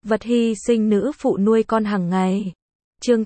Vật hy sinh nữ phụ nuôi con hàng ngày. Chương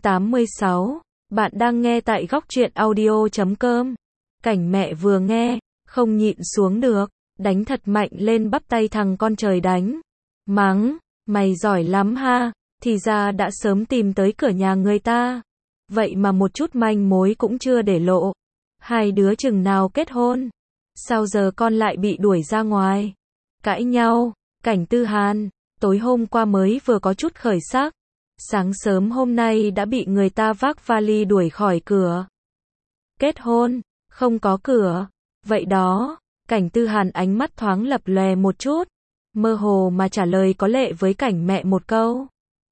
86. Bạn đang nghe tại góc truyện audio.com. Cảnh mẹ vừa nghe, không nhịn xuống được, đánh thật mạnh lên bắp tay thằng con trời đánh. Mắng, mày giỏi lắm ha, thì ra đã sớm tìm tới cửa nhà người ta. Vậy mà một chút manh mối cũng chưa để lộ. Hai đứa chừng nào kết hôn? Sao giờ con lại bị đuổi ra ngoài? Cãi nhau, Cảnh Tư Hàn, tối hôm qua mới vừa có chút khởi sắc. Sáng sớm hôm nay đã bị người ta vác vali đuổi khỏi cửa. Kết hôn, không có cửa. Vậy đó, Cảnh Tư Hàn ánh mắt thoáng lập lòe một chút. Mơ hồ mà trả lời có lệ với Cảnh mẹ một câu.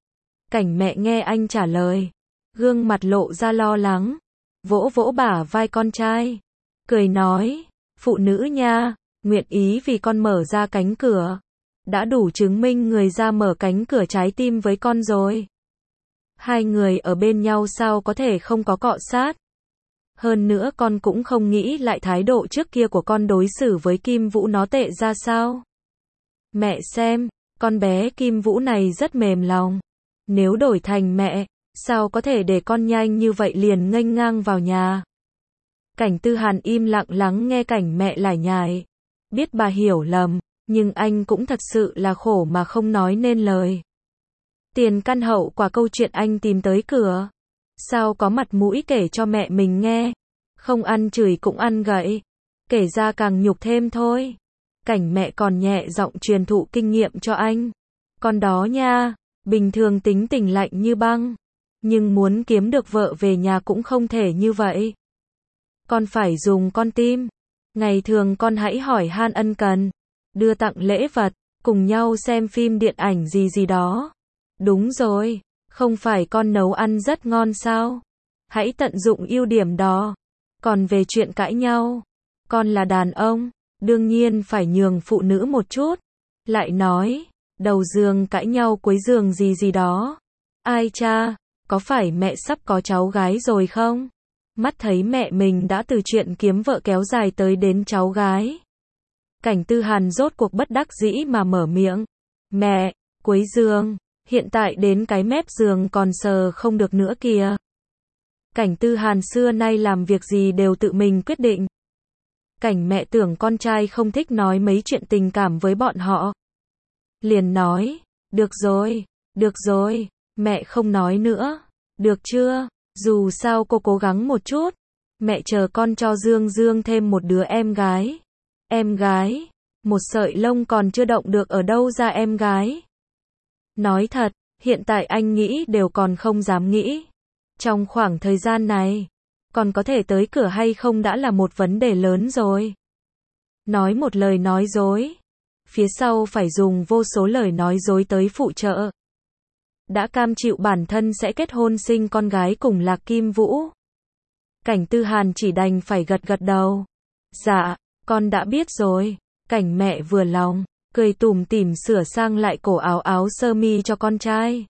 Cảnh mẹ nghe anh trả lời, gương mặt lộ ra lo lắng, vỗ vỗ bả vai con trai, cười nói, phụ nữ nha, nguyện ý vì con mở ra cánh cửa. Đã đủ chứng minh người ra mở cánh cửa trái tim với con rồi. Hai người ở bên nhau sao có thể không có cọ sát. Hơn nữa con cũng không nghĩ lại thái độ trước kia của con đối xử với Kim Vũ nó tệ ra sao. Mẹ xem, con bé Kim Vũ này rất mềm lòng. Nếu đổi thành mẹ, sao có thể để con nhanh như vậy liền nghênh ngang vào nhà. Cảnh Tư Hàn im lặng lắng nghe Cảnh mẹ lải nhải. Biết bà hiểu lầm, nhưng anh cũng thật sự là khổ mà không nói nên lời. Tiền căn hậu quả câu chuyện anh tìm tới cửa. Sao có mặt mũi kể cho mẹ mình nghe. Không ăn chửi cũng ăn gậy. Kể ra càng nhục thêm thôi. Cảnh mẹ còn nhẹ giọng truyền thụ kinh nghiệm cho anh. Con đó nha, bình thường tính tình lạnh như băng. Nhưng muốn kiếm được vợ về nhà cũng không thể như vậy. Con phải dùng con tim. Ngày thường con hãy hỏi han ân cần. Đưa tặng lễ vật, cùng nhau xem phim điện ảnh gì đó. Đúng rồi, không phải con nấu ăn rất ngon sao? Hãy tận dụng ưu điểm đó. Còn về chuyện cãi nhau, con là đàn ông, đương nhiên phải nhường phụ nữ một chút. Lại nói, đầu giường cãi nhau cuối giường gì đó. Ai cha, có phải mẹ sắp có cháu gái rồi không? Mắt thấy mẹ mình đã từ chuyện kiếm vợ kéo dài tới đến cháu gái. Cảnh Tư Hàn rốt cuộc bất đắc dĩ mà mở miệng. Mẹ, cuối giường, hiện tại đến cái mép giường còn sờ không được nữa kìa. Cảnh Tư Hàn xưa nay làm việc gì đều tự mình quyết định. Cảnh mẹ tưởng con trai không thích nói mấy chuyện tình cảm với bọn họ. Liền nói, được rồi, mẹ không nói nữa, được chưa, dù sao cô cố gắng một chút. Mẹ chờ con cho Dương thêm một đứa em gái. Em gái, một sợi lông còn chưa động được ở đâu ra em gái. Nói thật, hiện tại anh nghĩ đều còn không dám nghĩ. Trong khoảng thời gian này, còn có thể tới cửa hay không đã là một vấn đề lớn rồi. Nói một lời nói dối, phía sau phải dùng vô số lời nói dối tới phụ trợ. Đã cam chịu bản thân sẽ kết hôn sinh con gái cùng Lạc Kim Vũ. Cảnh Tư Hàn chỉ đành phải gật đầu. Dạ, con đã biết rồi. Cảnh mẹ vừa lòng, cười tủm tỉm sửa sang lại cổ áo sơ mi cho con trai.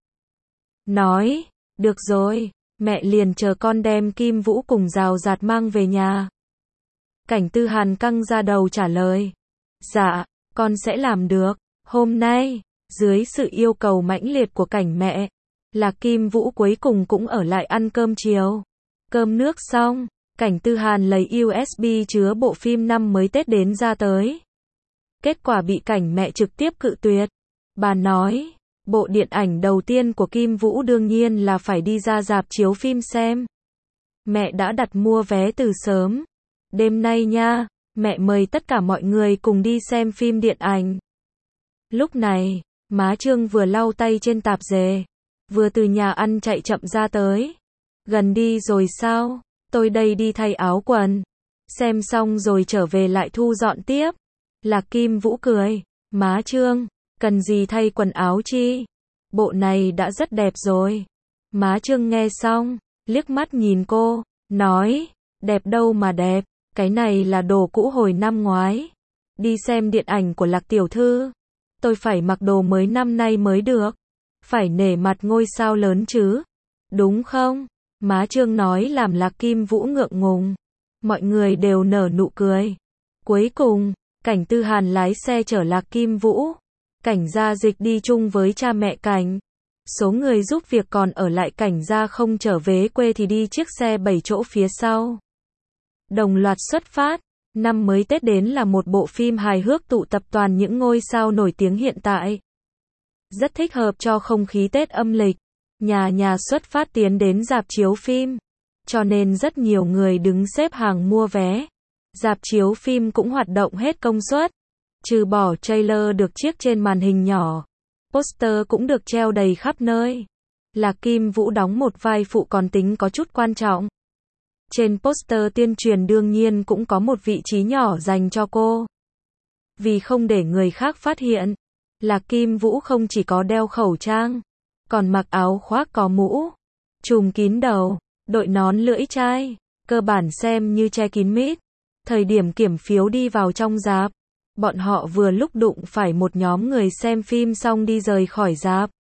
Nói, được rồi, mẹ liền chờ con đem Kim Vũ cùng rào rạt mang về nhà. Cảnh Tư Hàn căng ra đầu trả lời. Dạ, con sẽ làm được. Hôm nay, dưới sự yêu cầu mãnh liệt của Cảnh mẹ, Lạc Kim Vũ cuối cùng cũng ở lại ăn cơm chiều. Cơm nước xong, Cảnh Tư Hàn lấy USB chứa bộ phim năm mới Tết đến ra tới. Kết quả bị Cảnh mẹ trực tiếp cự tuyệt. Bà nói, bộ điện ảnh đầu tiên của Kim Vũ đương nhiên là phải đi ra rạp chiếu phim xem. Mẹ đã đặt mua vé từ sớm. Đêm nay nha, mẹ mời tất cả mọi người cùng đi xem phim điện ảnh. Lúc này, má Trương vừa lau tay trên tạp dề, vừa từ nhà ăn chạy chậm ra tới. Gần đi rồi sao? Tôi đây đi thay áo quần. Xem xong rồi trở về lại thu dọn tiếp. Lạc Kim Vũ cười. Má Trương, cần gì thay quần áo chi? Bộ này đã rất đẹp rồi. Má Trương nghe xong, liếc mắt nhìn cô, nói, đẹp đâu mà đẹp, cái này là đồ cũ hồi năm ngoái. Đi xem điện ảnh của Lạc tiểu thư, tôi phải mặc đồ mới năm nay mới được. Phải nể mặt ngôi sao lớn chứ. Đúng không? Má Trương nói làm Lạc Kim Vũ ngượng ngùng. Mọi người đều nở nụ cười. Cuối cùng, Cảnh Tư Hàn lái xe chở Lạc Kim Vũ Cảnh Gia Dịch đi chung với cha mẹ Cảnh. Số người giúp việc còn ở lại Cảnh Gia không trở về quê thì đi chiếc xe 7 chỗ phía sau. Đồng loạt xuất phát. Năm mới Tết đến là một bộ phim hài hước tụ tập toàn những ngôi sao nổi tiếng hiện tại. Rất thích hợp cho không khí Tết âm lịch. Nhà nhà xuất phát tiến đến rạp chiếu phim. Cho nên rất nhiều người đứng xếp hàng mua vé. Rạp chiếu phim cũng hoạt động hết công suất. Trừ bỏ trailer được chiếc trên màn hình nhỏ, poster cũng được treo đầy khắp nơi. Lạc Kim Vũ đóng một vai phụ còn tính có chút quan trọng. Trên poster tuyên truyền đương nhiên cũng có một vị trí nhỏ dành cho cô. Vì không để người khác phát hiện, Lạc Kim Vũ không chỉ có đeo khẩu trang, còn mặc áo khoác có mũ, trùm kín đầu, đội nón lưỡi chai, cơ bản xem như che kín mít. Thời điểm kiểm phiếu đi vào trong rạp, bọn họ vừa lúc đụng phải một nhóm người xem phim xong đi rời khỏi rạp.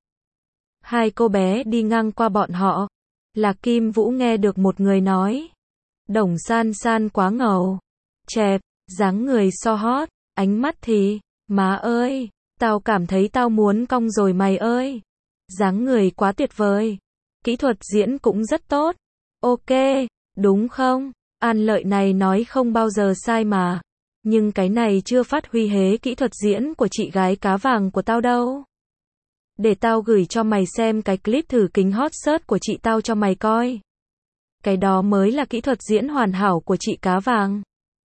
Hai cô bé đi ngang qua bọn họ. Lạc Kim Vũ nghe được một người nói: Đồng San San quá ngầu, chẹp, dáng người so hot, ánh mắt thì, má ơi, tao cảm thấy tao muốn cong rồi mày ơi. Dáng người quá tuyệt vời, kỹ thuật diễn cũng rất tốt. Ok, đúng không? An Lợi này nói không bao giờ sai mà. Nhưng cái này chưa phát huy hết kỹ thuật diễn của chị gái cá vàng của tao đâu. Để tao gửi cho mày xem cái clip thử kính hot search của chị tao cho mày coi. Cái đó mới là kỹ thuật diễn hoàn hảo của chị cá vàng.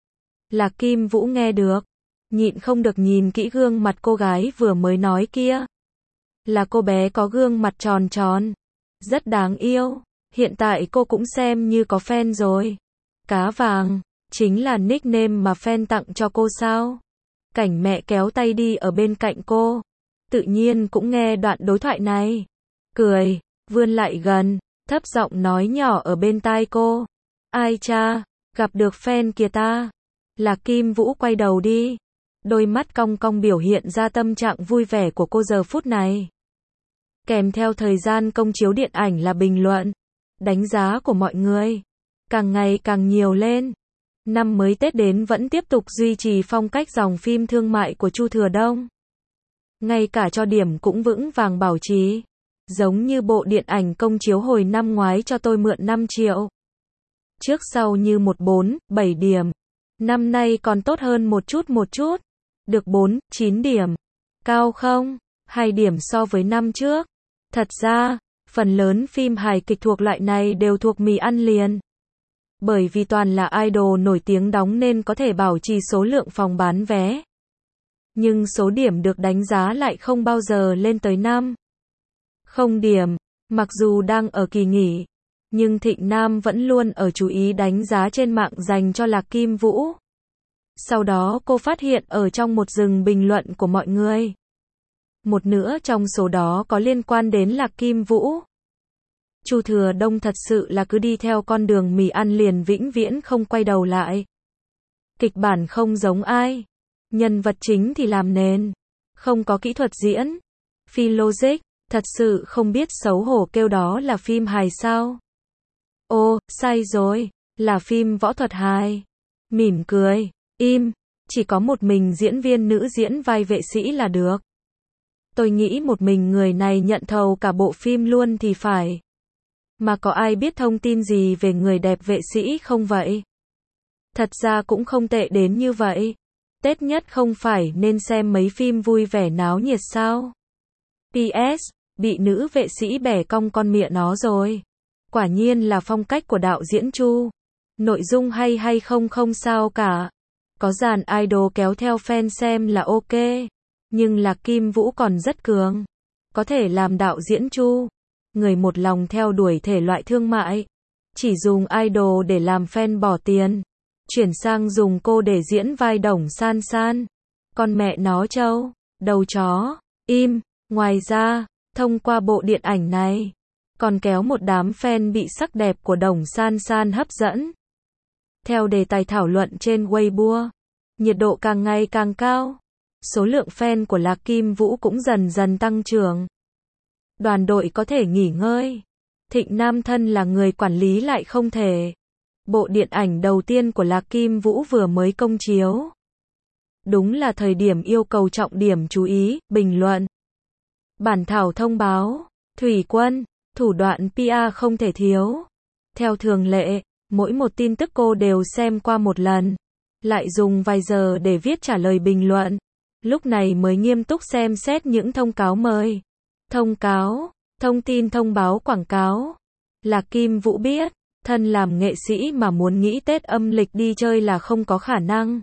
Lạc Kim Vũ nghe được, nhịn không được nhìn kỹ gương mặt cô gái vừa mới nói kia. Là cô bé có gương mặt tròn tròn, rất đáng yêu. Hiện tại cô cũng xem như có fan rồi. Cá vàng chính là nickname mà fan tặng cho cô sao? Cảnh mẹ kéo tay đi ở bên cạnh cô, tự nhiên cũng nghe đoạn đối thoại này. Cười, vươn lại gần, thấp giọng nói nhỏ ở bên tai cô. Ai cha, gặp được fan kìa ta. Lạc Kim Vũ quay đầu đi. Đôi mắt cong cong biểu hiện ra tâm trạng vui vẻ của cô giờ phút này. Kèm theo thời gian công chiếu điện ảnh là bình luận, đánh giá của mọi người càng ngày càng nhiều lên. Năm mới Tết đến vẫn tiếp tục duy trì phong cách dòng phim thương mại của Chu Thừa Đông. Ngay cả cho điểm cũng vững vàng bảo trì. Giống như bộ điện ảnh công chiếu hồi năm ngoái Cho Tôi Mượn 5 triệu. Trước sau như 4-7 điểm. Năm nay còn tốt hơn một chút. Được 4-9 điểm. Cao không? 2 điểm so với năm trước. Thật ra, phần lớn phim hài kịch thuộc loại này đều thuộc mì ăn liền. Bởi vì toàn là idol nổi tiếng đóng nên có thể bảo trì số lượng phòng bán vé. Nhưng số điểm được đánh giá lại không bao giờ lên tới 5. Không điểm. Mặc dù đang ở kỳ nghỉ, nhưng Thịnh Nam vẫn luôn ở chú ý đánh giá trên mạng dành cho Lạc Kim Vũ. Sau đó cô phát hiện ở trong một rừng bình luận của mọi người, một nửa trong số đó có liên quan đến Lạc Kim Vũ. Chu Thừa Đông thật sự là cứ đi theo con đường mì ăn liền vĩnh viễn không quay đầu lại. Kịch bản không giống ai, nhân vật chính thì làm nền, không có kỹ thuật diễn, phi logic, thật sự không biết xấu hổ kêu đó là phim hài sao. Ô, sai rồi, là phim võ thuật hài. Mỉm cười, im, chỉ có một mình diễn viên nữ diễn vai vệ sĩ là được. Tôi nghĩ một mình người này nhận thầu cả bộ phim luôn thì phải. Mà có ai biết thông tin gì về người đẹp vệ sĩ không vậy? Thật ra cũng không tệ đến như vậy. Tết nhất không phải nên xem mấy phim vui vẻ náo nhiệt sao? PS, bị nữ vệ sĩ bẻ cong con mịa nó rồi. Quả nhiên là phong cách của đạo diễn Chu. Nội dung hay không sao cả. Có dàn idol kéo theo fan xem là ok. Nhưng Lạc Kim Vũ còn rất cường. Có thể làm đạo diễn Chu. Người một lòng theo đuổi thể loại thương mại. Chỉ dùng idol để làm fan bỏ tiền. Chuyển sang dùng cô để diễn vai Đồng San San. Con mẹ nó trâu, đầu chó, im. Ngoài ra, thông qua bộ điện ảnh này, còn kéo một đám fan bị sắc đẹp của Đồng San San hấp dẫn. Theo đề tài thảo luận trên Weibo, nhiệt độ càng ngày càng cao. Số lượng fan của Lạc Kim Vũ cũng dần dần tăng trưởng. Đoàn đội có thể nghỉ ngơi. Thịnh Nam thân là người quản lý lại không thể. Bộ điện ảnh đầu tiên của Lạc Kim Vũ vừa mới công chiếu. Đúng là thời điểm yêu cầu trọng điểm chú ý, bình luận. Bản thảo thông báo, Thủy Quân, thủ đoạn PR không thể thiếu. Theo thường lệ, mỗi một tin tức cô đều xem qua một lần, lại dùng vài giờ để viết trả lời bình luận. Lúc này mới nghiêm túc xem xét những thông cáo mời. Thông cáo, thông tin thông báo quảng cáo. Lạc Kim Vũ biết, thân làm nghệ sĩ mà muốn nghĩ Tết âm lịch đi chơi là không có khả năng.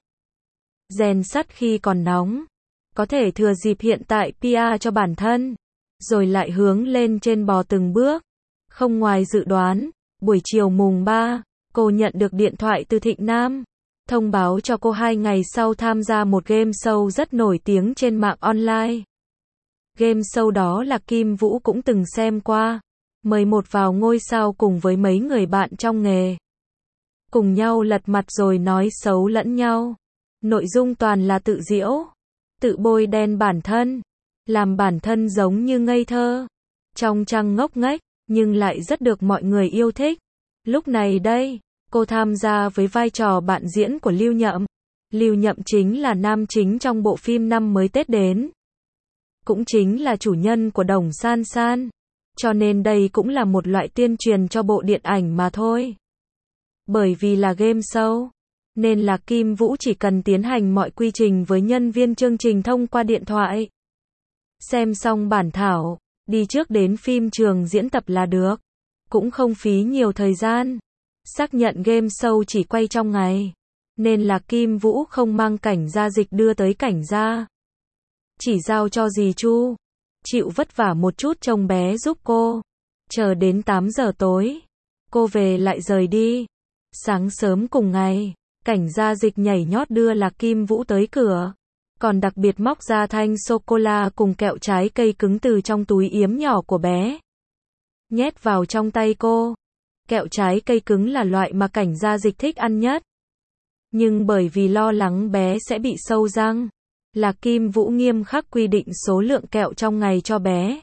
Rèn sắt khi còn nóng, có thể thừa dịp hiện tại PR cho bản thân, rồi lại hướng lên trên bò từng bước. Không ngoài dự đoán, buổi chiều mùng 3, cô nhận được điện thoại từ Thịnh Nam, thông báo cho cô 2 ngày sau tham gia một game show rất nổi tiếng trên mạng online. Game show đó là Kim Vũ cũng từng xem qua, mời một vào ngôi sao cùng với mấy người bạn trong nghề. Cùng nhau lật mặt rồi nói xấu lẫn nhau. Nội dung toàn là tự giễu, tự bôi đen bản thân, làm bản thân giống như ngây thơ, trong trăng ngốc nghếch, nhưng lại rất được mọi người yêu thích. Lúc này đây, cô tham gia với vai trò bạn diễn của Lưu Nhậm. Lưu Nhậm chính là nam chính trong bộ phim Năm Mới Tết Đến, cũng chính là chủ nhân của Đồng San San, cho nên đây cũng là một loại tuyên truyền cho bộ điện ảnh mà thôi. Bởi vì là game show, nên là Kim Vũ chỉ cần tiến hành mọi quy trình với nhân viên chương trình thông qua điện thoại. Xem xong bản thảo, đi trước đến phim trường diễn tập là được, cũng không phí nhiều thời gian. Xác nhận game show chỉ quay trong ngày, nên là Kim Vũ không mang cảnh gia dịch đưa tới cảnh gia, chỉ giao cho dì Chu, chịu vất vả một chút trông bé giúp cô. Chờ đến 8 giờ tối, cô về lại rời đi. Sáng sớm cùng ngày, cảnh gia dịch nhảy nhót đưa Lạc Kim Vũ tới cửa, còn đặc biệt móc ra thanh sô-cô-la cùng kẹo trái cây cứng từ trong túi yếm nhỏ của bé, nhét vào trong tay cô. Kẹo trái cây cứng là loại mà cảnh gia dịch thích ăn nhất, nhưng bởi vì lo lắng bé sẽ bị sâu răng, Lạc Kim Vũ nghiêm khắc quy định số lượng kẹo trong ngày cho bé.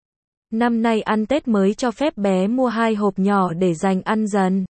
Năm nay ăn Tết mới cho phép bé mua 2 hộp nhỏ để dành ăn dần.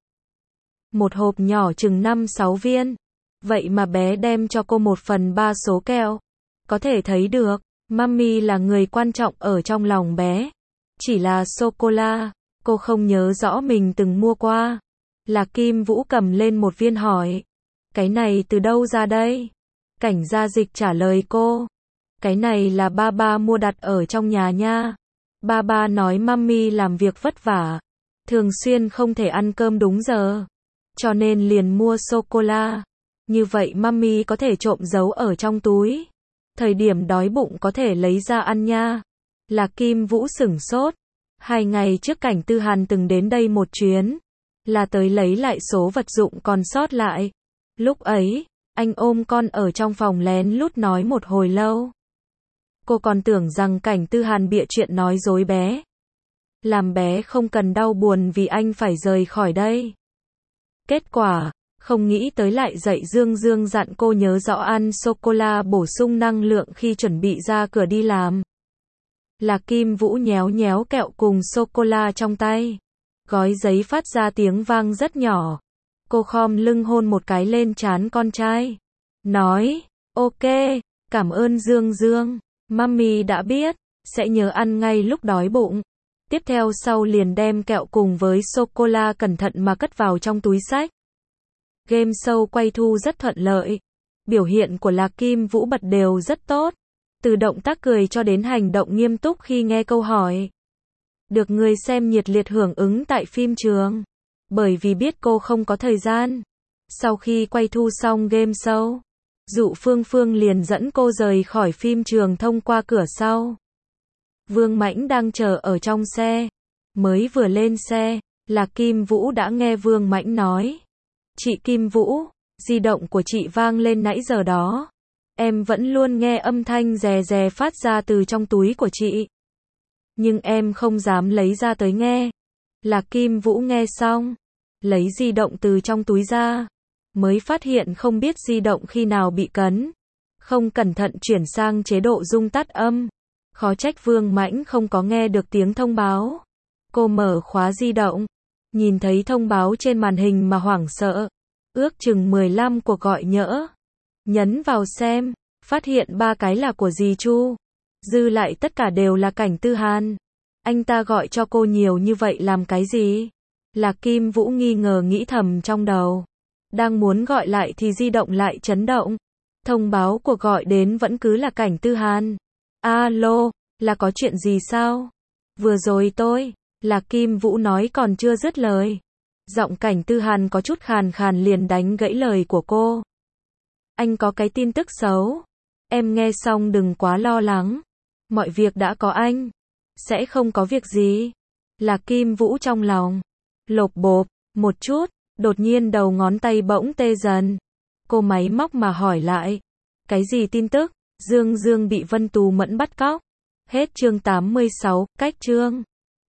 Một hộp nhỏ chừng 5-6 viên. Vậy mà bé đem cho cô 1/3 số kẹo. Có thể thấy được, Mummy là người quan trọng ở trong lòng bé. Chỉ là sô-cô-la, cô không nhớ rõ mình từng mua qua. Lạc Kim Vũ cầm lên một viên hỏi, cái này từ đâu ra đây? Cảnh gia dịch trả lời cô, cái này là ba mua đặt ở trong nhà nha. Ba nói Mummy làm việc vất vả, thường xuyên không thể ăn cơm đúng giờ, cho nên liền mua sô-cô-la. Như vậy Mummy có thể trộm giấu ở trong túi, thời điểm đói bụng có thể lấy ra ăn nha. Lạc Kim Vũ sửng sốt. 2 ngày trước Cảnh Tư Hàn từng đến đây một chuyến, là tới lấy lại số vật dụng còn sót lại. Lúc ấy, anh ôm con ở trong phòng lén lút nói một hồi lâu. Cô còn tưởng rằng Cảnh Tư Hàn bịa chuyện nói dối bé, làm bé không cần đau buồn vì anh phải rời khỏi đây. Kết quả, không nghĩ tới lại dạy Dương dặn cô nhớ rõ ăn sô-cô-la bổ sung năng lượng khi chuẩn bị ra cửa đi làm. Lạc Kim Vũ nhéo nhéo kẹo cùng sô-cô-la trong tay. Gói giấy phát ra tiếng vang rất nhỏ. Cô khom lưng hôn một cái lên trán con trai. Nói, ok, cảm ơn Dương. Mummy đã biết, sẽ nhớ ăn ngay lúc đói bụng. Tiếp theo sau liền đem kẹo cùng với sô-cô-la cẩn thận mà cất vào trong túi xách. Game show quay thu rất thuận lợi. Biểu hiện của Lạc Kim Vũ bật đều rất tốt. Từ động tác cười cho đến hành động nghiêm túc khi nghe câu hỏi. Được người xem nhiệt liệt hưởng ứng tại phim trường. Bởi vì biết cô không có thời gian. Sau khi quay thu xong game show, Dụ Phương liền dẫn cô rời khỏi phim trường thông qua cửa sau. Vương Mãnh đang chờ ở trong xe. Mới vừa lên xe, Lạc Kim Vũ đã nghe Vương Mãnh nói. Chị Kim Vũ, di động của chị vang lên nãy giờ đó. Em vẫn luôn nghe âm thanh rè rè phát ra từ trong túi của chị. Nhưng em không dám lấy ra tới nghe. Lạc Kim Vũ nghe xong, lấy di động từ trong túi ra. Mới phát hiện không biết di động khi nào bị cấn. Không cẩn thận chuyển sang chế độ rung tắt âm. Khó trách Vương Mãnh không có nghe được tiếng thông báo. Cô mở khóa di động, nhìn thấy thông báo trên màn hình mà hoảng sợ. Ước chừng 15 cuộc gọi nhỡ. Nhấn vào xem, phát hiện 3 cái là của dì Chu. Dư lại tất cả đều là Cảnh Tư Hàn. Anh ta gọi cho cô nhiều như vậy làm cái gì? Lạc Kim Vũ nghi ngờ nghĩ thầm trong đầu. Đang muốn gọi lại thì di động lại chấn động. Thông báo cuộc gọi đến vẫn cứ là Cảnh Tư Hàn. Alo, là có chuyện gì sao? Vừa rồi Lạc Kim Vũ nói còn chưa dứt lời. Giọng Cảnh Tư Hàn có chút khàn khàn liền đánh gãy lời của cô. Anh có cái tin tức xấu. Em nghe xong đừng quá lo lắng. Mọi việc đã có anh. Sẽ không có việc gì. Lạc Kim Vũ trong lòng lột bột một chút, đột nhiên đầu ngón tay bỗng tê dần. Cô máy móc mà hỏi lại. Cái gì tin tức? Dương Dương bị Vân Tú Mẫn bắt cóc. Hết chương 86, cách chương.